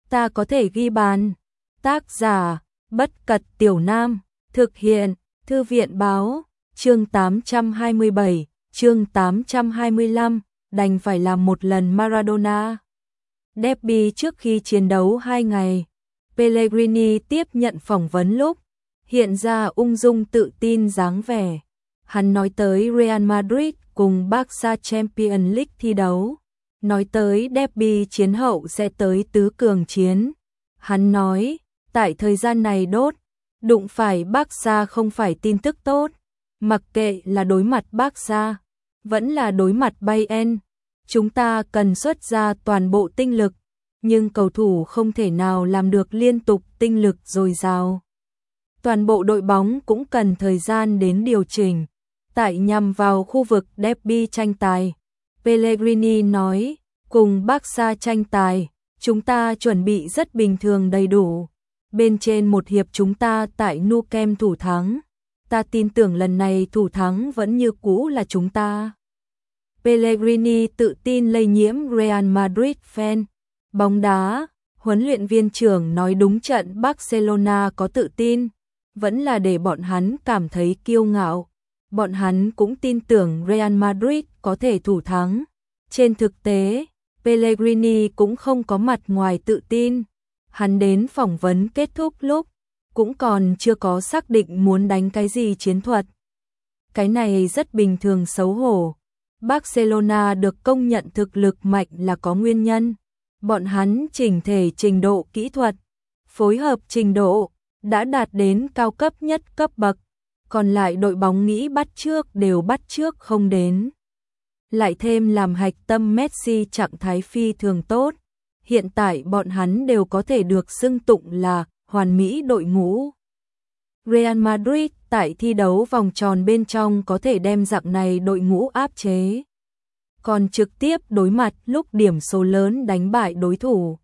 ta có thể ghi bàn. Tác giả, Bất Cật Tiểu Nam, thực hiện, Thư viện Báo, chương 827, chương 825, đành phải làm một lần Maradona. Derby trước khi chiến đấu 2 ngày, Pellegrini tiếp nhận phỏng vấn lúc hiện ra ung dung tự tin dáng vẻ. Hắn nói tới Real Madrid cùng Barca Champions League thi đấu, nói tới derby chiến hậu sẽ tới tứ cường chiến. Hắn nói, tại thời gian này đụng phải Barca không phải tin tức tốt, mặc kệ là đối mặt Barca, vẫn là đối mặt Bayern, chúng ta cần xuất ra toàn bộ tinh lực, nhưng cầu thủ không thể nào làm được liên tục tinh lực dồi dào. Toàn bộ đội bóng cũng cần thời gian đến điều chỉnh. Tại nhằm vào khu vực derby tranh tài, Pellegrini nói, cùng Barca tranh tài, chúng ta chuẩn bị rất bình thường đầy đủ. Bên trên một hiệp chúng ta tại Nou Camp thủ thắng. Ta tin tưởng lần này thủ thắng vẫn như cũ là chúng ta. Pellegrini tự tin lây nhiễm Real Madrid fan. Bóng đá, huấn luyện viên trưởng nói đúng trận Barcelona có tự tin, vẫn là để bọn hắn cảm thấy kiêu ngạo. Bọn hắn cũng tin tưởng Real Madrid có thể thủ thắng. Trên thực tế, Pellegrini cũng không có mặt ngoài tự tin. Hắn đến phỏng vấn kết thúc lúc, cũng còn chưa có xác định muốn đánh cái gì chiến thuật. Cái này rất bình thường xấu hổ. Barcelona được công nhận thực lực mạnh là có nguyên nhân. Bọn hắn chỉnh thể trình độ kỹ thuật, phối hợp trình độ, đã đạt đến cao cấp nhất cấp bậc. Còn lại đội bóng nghĩ bắt trước đều bắt trước không đến. Lại thêm làm hạch tâm Messi trạng thái phi thường tốt. Hiện tại bọn hắn đều có thể được xưng tụng là hoàn mỹ đội ngũ. Real Madrid tại thi đấu vòng tròn bên trong có thể đem dạng này đội ngũ áp chế. Còn trực tiếp đối mặt lúc điểm số lớn đánh bại đối thủ.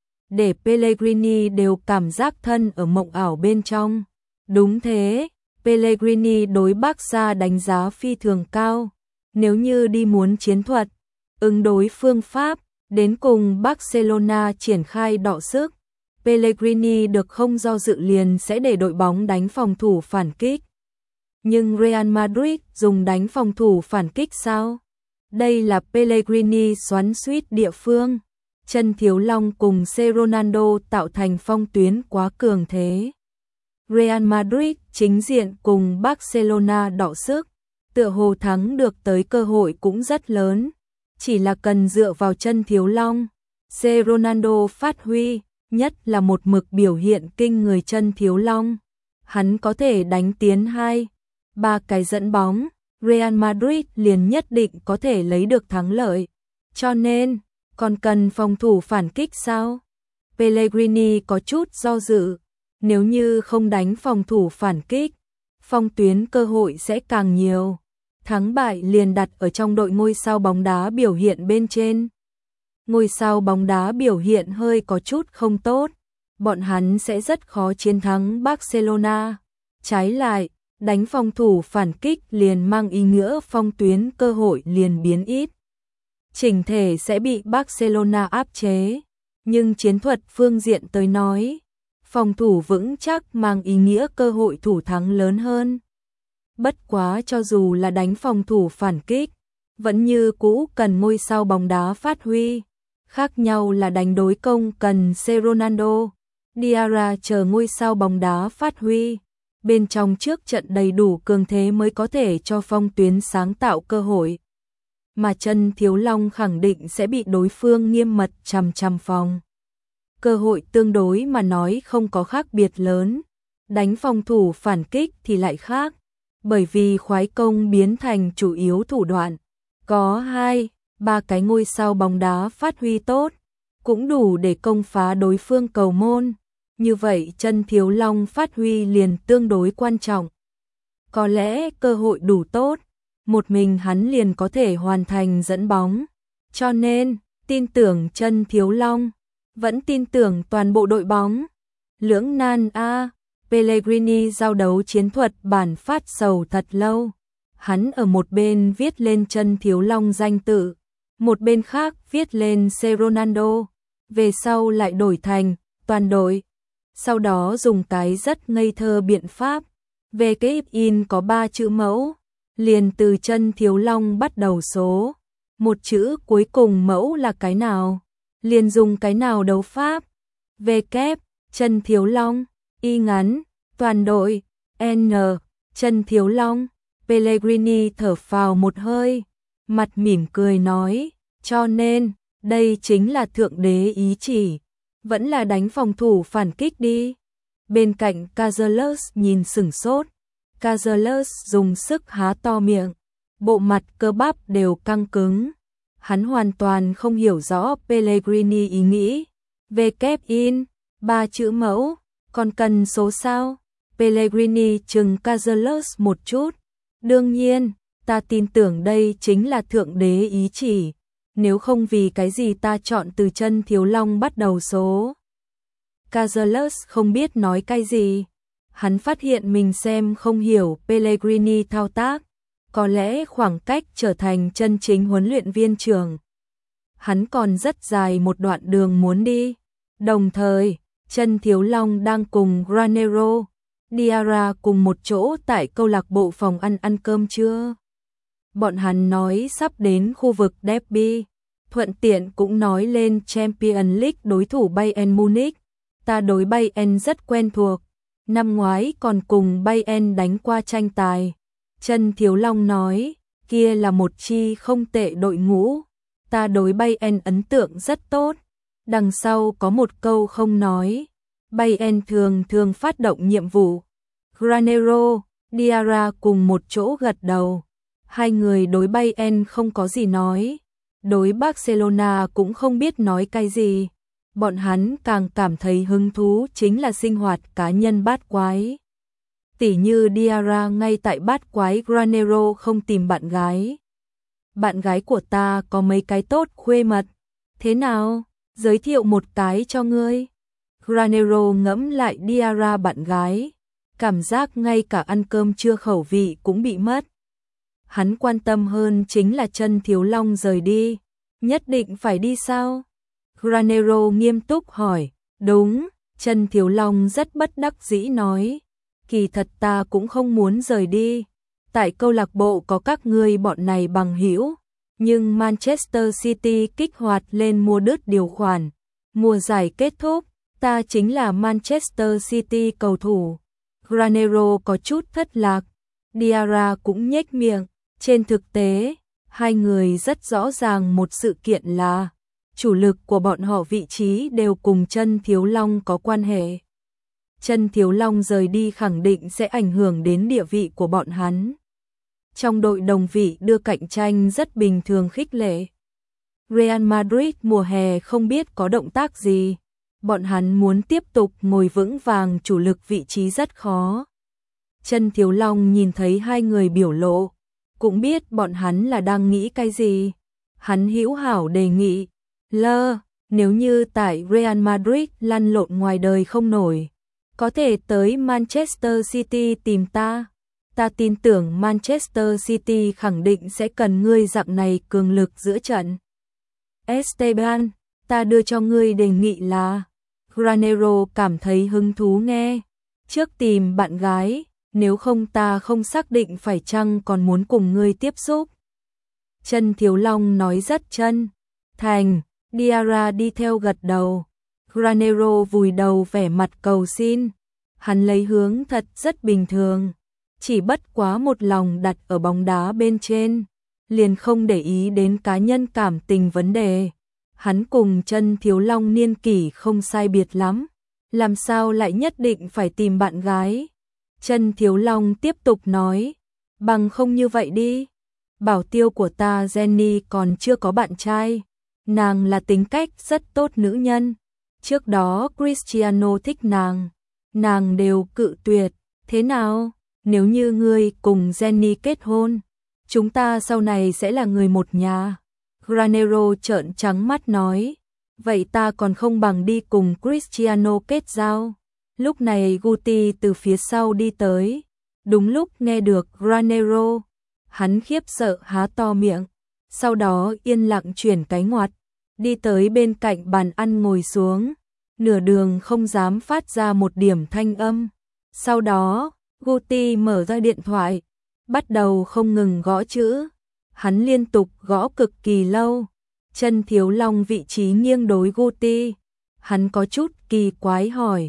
Để Pellegrini đều cảm giác thân ở mộng ảo bên trong. Đúng thế, Pellegrini đối Barca đánh giá phi thường cao. Nếu như đi muốn chiến thuật, ứng đối phương pháp, đến cùng Barcelona triển khai đọ sức, Pellegrini được không do dự liền sẽ để đội bóng đánh phòng thủ phản kích. Nhưng Real Madrid dùng đánh phòng thủ phản kích sao? Đây là Pellegrini xoắn xuýt địa phương. Chân Thiếu Long cùng C. Ronaldo tạo thành phong tuyến quá cường thế. Real Madrid chính diện cùng Barcelona đọ sức, tựa hồ thắng được tới cơ hội cũng rất lớn. Chỉ là cần dựa vào Chân Thiếu Long, C. Ronaldo phát huy, nhất là một mực biểu hiện kinh người Chân Thiếu Long. Hắn có thể đánh tiến 2-3 cái dẫn bóng, Real Madrid liền nhất định có thể lấy được thắng lợi. Cho nên, còn cần phòng thủ phản kích sao? Pellegrini có chút do dự. Nếu như không đánh phòng thủ phản kích, phong tuyến cơ hội sẽ càng nhiều. Thắng bại liền đặt ở trong đội ngôi sao bóng đá biểu hiện bên trên. Ngôi sao bóng đá biểu hiện hơi có chút không tốt, bọn hắn sẽ rất khó chiến thắng Barcelona. Trái lại, đánh phòng thủ phản kích liền mang ý nghĩa phong tuyến cơ hội liền biến ít. Chỉnh thể sẽ bị Barcelona áp chế, nhưng chiến thuật phương diện tới nói, phòng thủ vững chắc mang ý nghĩa cơ hội thủ thắng lớn hơn. Bất quá cho dù là đánh phòng thủ phản kích, vẫn như cũ cần ngôi sao bóng đá phát huy. Khác nhau là đánh đối công cần C. Ronaldo, Diarra chờ ngôi sao bóng đá phát huy. Bên trong trước trận đầy đủ cường thế mới có thể cho phong tuyến sáng tạo cơ hội. Mà Chân Thiếu Long khẳng định sẽ bị đối phương nghiêm mật chằm chằm phòng. Cơ hội tương đối mà nói không có khác biệt lớn. Đánh phòng thủ phản kích thì lại khác. Bởi vì khoái công biến thành chủ yếu thủ đoạn. Có 2-3 cái ngôi sao bóng đá phát huy tốt, cũng đủ để công phá đối phương cầu môn. Như vậy Chân Thiếu Long phát huy liền tương đối quan trọng. Có lẽ cơ hội đủ tốt, một mình hắn liền có thể hoàn thành dẫn bóng. Cho nên, tin tưởng Chân Thiếu Long, vẫn tin tưởng toàn bộ đội bóng. Lưỡng nan a, Pellegrini giao đấu chiến thuật bản phát sầu thật lâu. Hắn ở một bên viết lên Chân Thiếu Long danh tự, một bên khác viết lên C. Ronaldo. về sau lại đổi thành toàn đội. Sau đó dùng cái rất ngây thơ biện pháp, về cái in có 3 chữ mẫu, liền từ chân Thiếu Long bắt đầu số. Một chữ cuối cùng mẫu là cái nào, liền dùng cái nào đấu pháp. V kép, chân Thiếu Long, y ngắn, toàn đội, N, chân Thiếu Long. Pellegrini thở phào một hơi, mặt mỉm cười nói, cho nên, đây chính là thượng đế ý chỉ, vẫn là đánh phòng thủ phản kích đi. Bên cạnh Cazeles nhìn sửng sốt, Cazeles dùng sức há to miệng, bộ mặt cơ bắp đều căng cứng. Hắn hoàn toàn không hiểu rõ Pellegrini ý nghĩ. Về kép in, 3 chữ mẫu, còn cần số sao? Pellegrini chừng Cazeles một chút. Đương nhiên, ta tin tưởng đây chính là thượng đế ý chỉ, nếu không vì cái gì ta chọn từ chân Thiếu Long bắt đầu số. Cazeles không biết nói cái gì, hắn phát hiện mình xem không hiểu Pellegrini thao tác, có lẽ khoảng cách trở thành chân chính huấn luyện viên trưởng, hắn còn rất dài một đoạn đường muốn đi. Đồng thời, chân Thiếu Long đang cùng Granero, Diarra cùng một chỗ tại câu lạc bộ phòng ăn cơm trưa. Bọn hắn nói sắp đến khu vực Derby, thuận tiện cũng nói lên Champions League đối thủ Bayern Munich. Ta đối Bayern rất quen thuộc, năm ngoái còn cùng Bayern đánh qua tranh tài. Chân Thiếu Long nói, kia là một chi không tệ đội ngũ, ta đối Bayern ấn tượng rất tốt. Đằng sau có một câu không nói, Bayern thường phát động nhiệm vụ. Granero, Diarra cùng một chỗ gật đầu. Hai người đối Bayern không có gì nói, đối Barcelona cũng không biết nói cái gì. Bọn hắn càng cảm thấy hứng thú chính là sinh hoạt cá nhân bát quái. Tỉ như Diarra ngay tại bát quái Granero không tìm bạn gái. Bạn gái của ta có mấy cái tốt khuê mật. Thế nào? Giới thiệu một cái cho ngươi. Granero ngẫm lại Diarra bạn gái, cảm giác ngay cả ăn cơm trưa khẩu vị cũng bị mất. Hắn quan tâm hơn chính là chân Thiếu Long rời đi. Nhất định phải đi sao? Granero nghiêm túc hỏi. Đúng, chân Thiếu Long rất bất đắc dĩ nói. Kỳ thật ta cũng không muốn rời đi. Tại câu lạc bộ có các ngươi bọn này bằng hữu, nhưng Manchester City kích hoạt lên mua đứt điều khoản. Mùa giải kết thúc, ta chính là Manchester City cầu thủ. Granero có chút thất lạc. Diarra cũng nhếch miệng. Trên thực tế, hai người rất rõ ràng một sự kiện là chủ lực của bọn họ vị trí đều cùng chân Thiếu Long có quan hệ. Chân Thiếu Long rời đi khẳng định sẽ ảnh hưởng đến địa vị của bọn hắn. Trong đội đồng vị đưa cạnh tranh rất bình thường khích lệ. Real Madrid mùa hè không biết có động tác gì. Bọn hắn muốn tiếp tục ngồi vững vàng chủ lực vị trí rất khó. Chân Thiếu Long nhìn thấy hai người biểu lộ, cũng biết bọn hắn là đang nghĩ cái gì. Hắn hữu hảo đề nghị, nếu như tại Real Madrid lăn lộn ngoài đời không nổi, có thể tới Manchester City tìm ta. Ta tin tưởng Manchester City khẳng định sẽ cần ngươi dạng này cường lực giữa trận. Esteban, ta đưa cho ngươi đề nghị là. Granero cảm thấy hứng thú nghe. Trước tìm bạn gái, nếu không ta không xác định phải chăng còn muốn cùng ngươi tiếp xúc. Chân Thiếu Long nói rất chân thành. Diarra đi theo gật đầu. Granero vùi đầu vẻ mặt cầu xin. Hắn lấy hướng thật rất bình thường, chỉ bất quá một lòng đặt ở bóng đá bên trên, liền không để ý đến cá nhân cảm tình vấn đề. Hắn cùng chân Thiếu Long niên kỷ không sai biệt lắm, làm sao lại nhất định phải tìm bạn gái. Chân Thiếu Long tiếp tục nói, bằng không như vậy đi. Bảo tiêu của ta Jenny còn chưa có bạn trai, nàng là tính cách rất tốt nữ nhân. Trước đó Cristiano thích nàng đều cự tuyệt. Thế nào, nếu như ngươi cùng Jenny kết hôn, chúng ta sau này sẽ là người một nhà. Granero trợn trắng mắt nói, vậy ta còn không bằng đi cùng Cristiano kết giao. Lúc này Guti từ phía sau đi tới, đúng lúc nghe được Granero, hắn khiếp sợ há to miệng, sau đó yên lặng chuyển cái ngoặt. đi tới bên cạnh bàn ăn ngồi xuống, nửa đường không dám phát ra một điểm thanh âm. Sau đó, Guti mở ra điện thoại, bắt đầu không ngừng gõ chữ. Hắn liên tục gõ cực kỳ lâu. Chân Thiếu Long vị trí nghiêng đối Guti. Hắn có chút kỳ quái hỏi: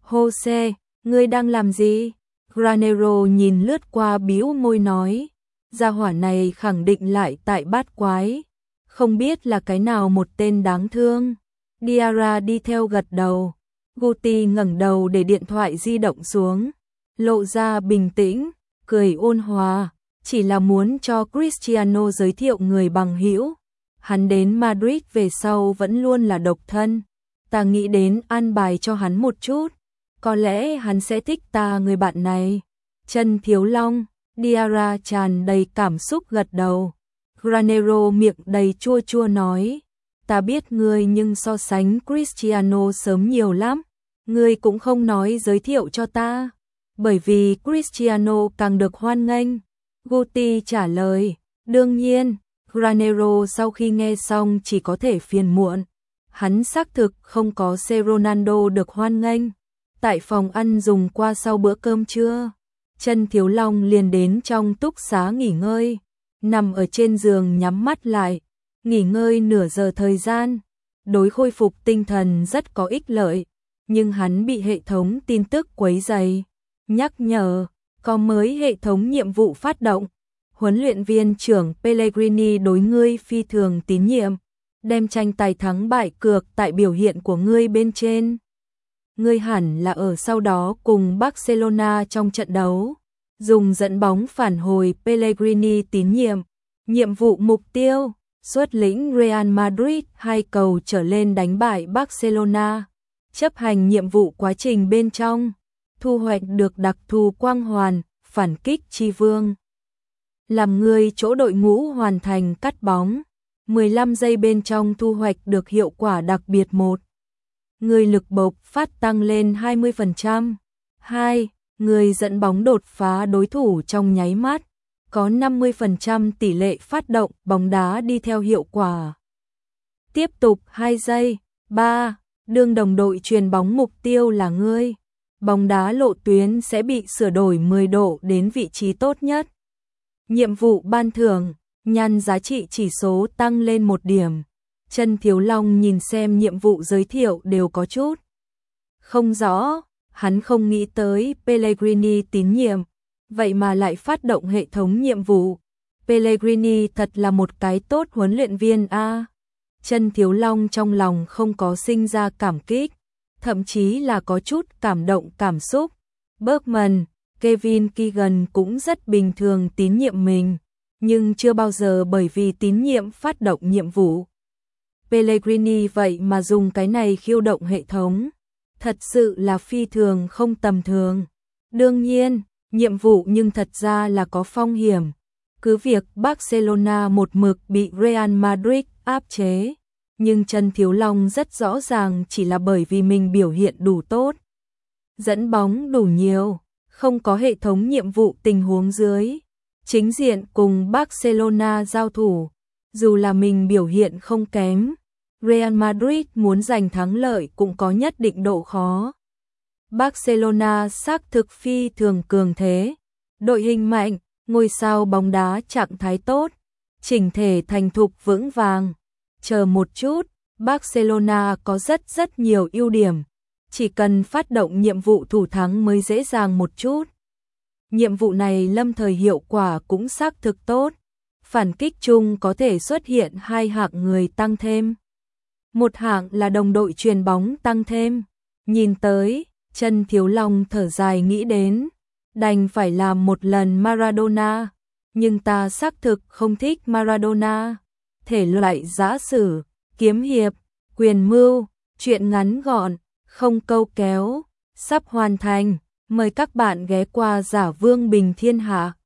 Jose, ngươi đang làm gì? Granero nhìn lướt qua bĩu môi nói: gia hỏa này khẳng định lại tại bát quái. Không biết là cái nào một tên đáng thương. Diarra đi theo gật đầu. Guti ngẩng đầu để điện thoại di động xuống, lộ ra bình tĩnh, cười ôn hòa, chỉ là muốn cho Cristiano giới thiệu người bằng hữu. Hắn đến Madrid về sau vẫn luôn là độc thân. Ta nghĩ đến an bài cho hắn một chút, có lẽ hắn sẽ thích ta người bạn này. Chân Thiếu Long, Diarra tràn đầy cảm xúc gật đầu. Granero miệng đầy chua chua nói: ta biết ngươi nhưng so sánh Cristiano sớm nhiều lắm. Ngươi cũng không nói giới thiệu cho ta. Bởi vì Cristiano càng được hoan nghênh. Guti trả lời. Đương nhiên, Granero sau khi nghe xong chỉ có thể phiền muộn. Hắn xác thực không có C. Ronaldo được hoan nghênh. Tại phòng ăn dùng qua sau bữa cơm trưa, Chân Thiếu Long liền đến trong túc xá nghỉ ngơi. Nằm ở trên giường nhắm mắt lại, nghỉ ngơi nửa giờ thời gian, đối khôi phục tinh thần rất có ích lợi. Nhưng hắn bị hệ thống tin tức quấy rầy, nhắc nhở, có mới hệ thống nhiệm vụ phát động. Huấn luyện viên trưởng Pellegrini đối ngươi phi thường tín nhiệm, đem tranh tài thắng bại cược tại biểu hiện của ngươi bên trên. Ngươi hẳn là ở sau đó cùng Barcelona trong trận đấu, dùng dẫn bóng phản hồi Pellegrini tín nhiệm. Nhiệm vụ mục tiêu, xuất lĩnh Real Madrid 2 cầu trở lên đánh bại Barcelona. Chấp hành nhiệm vụ quá trình bên trong, thu hoạch được đặc thù quang hoàn, phản kích chi vương. Làm người chỗ đội ngũ hoàn thành cắt bóng, 15 giây bên trong thu hoạch được hiệu quả đặc biệt 1. Người lực bộc phát tăng lên 20%. 2. Người dẫn bóng đột phá đối thủ trong nháy mắt, có 50% tỷ lệ phát động bóng đá đi theo hiệu quả. Tiếp tục 2 giây. 3. Đương đồng đội truyền bóng mục tiêu là ngươi, bóng đá lộ tuyến sẽ bị sửa đổi 10 độ đến vị trí tốt nhất. Nhiệm vụ ban thưởng, nhan giá trị chỉ số tăng lên 1 điểm. Chân Thiếu Long nhìn xem nhiệm vụ giới thiệu đều có chút không rõ, hắn không nghĩ tới Pellegrini tín nhiệm, vậy mà lại phát động hệ thống nhiệm vụ. Pellegrini thật là một cái tốt huấn luyện viên a. Chân Thiếu Long trong lòng không có sinh ra cảm kích, thậm chí là có chút cảm động cảm xúc. Bergman, Kevin Keegan cũng rất bình thường tín nhiệm mình, nhưng chưa bao giờ bởi vì tín nhiệm phát động nhiệm vụ. Pellegrini vậy mà dùng cái này khiêu động hệ thống, thật sự là phi thường không tầm thường. Đương nhiên, nhiệm vụ nhưng thật ra là có phong hiểm. Cứ việc Barcelona một mực bị Real Madrid áp chế, nhưng Chân Thiếu Long rất rõ ràng chỉ là bởi vì mình biểu hiện đủ tốt, dẫn bóng đủ nhiều, không có hệ thống nhiệm vụ tình huống dưới, chính diện cùng Barcelona giao thủ, dù là mình biểu hiện không kém, Real Madrid muốn giành thắng lợi cũng có nhất định độ khó. Barcelona xác thực phi thường cường thế, đội hình mạnh, ngôi sao bóng đá trạng thái tốt, chỉnh thể thành thục vững vàng. Chờ một chút, Barcelona có rất nhiều ưu điểm, chỉ cần phát động nhiệm vụ thủ thắng mới dễ dàng một chút. Nhiệm vụ này lâm thời hiệu quả cũng xác thực tốt, phản kích chung có thể xuất hiện 2 hạng người tăng thêm. Một hạng là đồng đội truyền bóng tăng thêm. Nhìn tới, Chân Thiếu Long thở dài nghĩ đến, đành phải làm một lần Maradona, nhưng ta xác thực không thích Maradona. Thể loại giã sử, kiếm hiệp, quyền mưu, truyện ngắn gọn, không câu kéo, sắp hoàn thành, mời các bạn ghé qua Giả Vương Bình Thiên Hạ.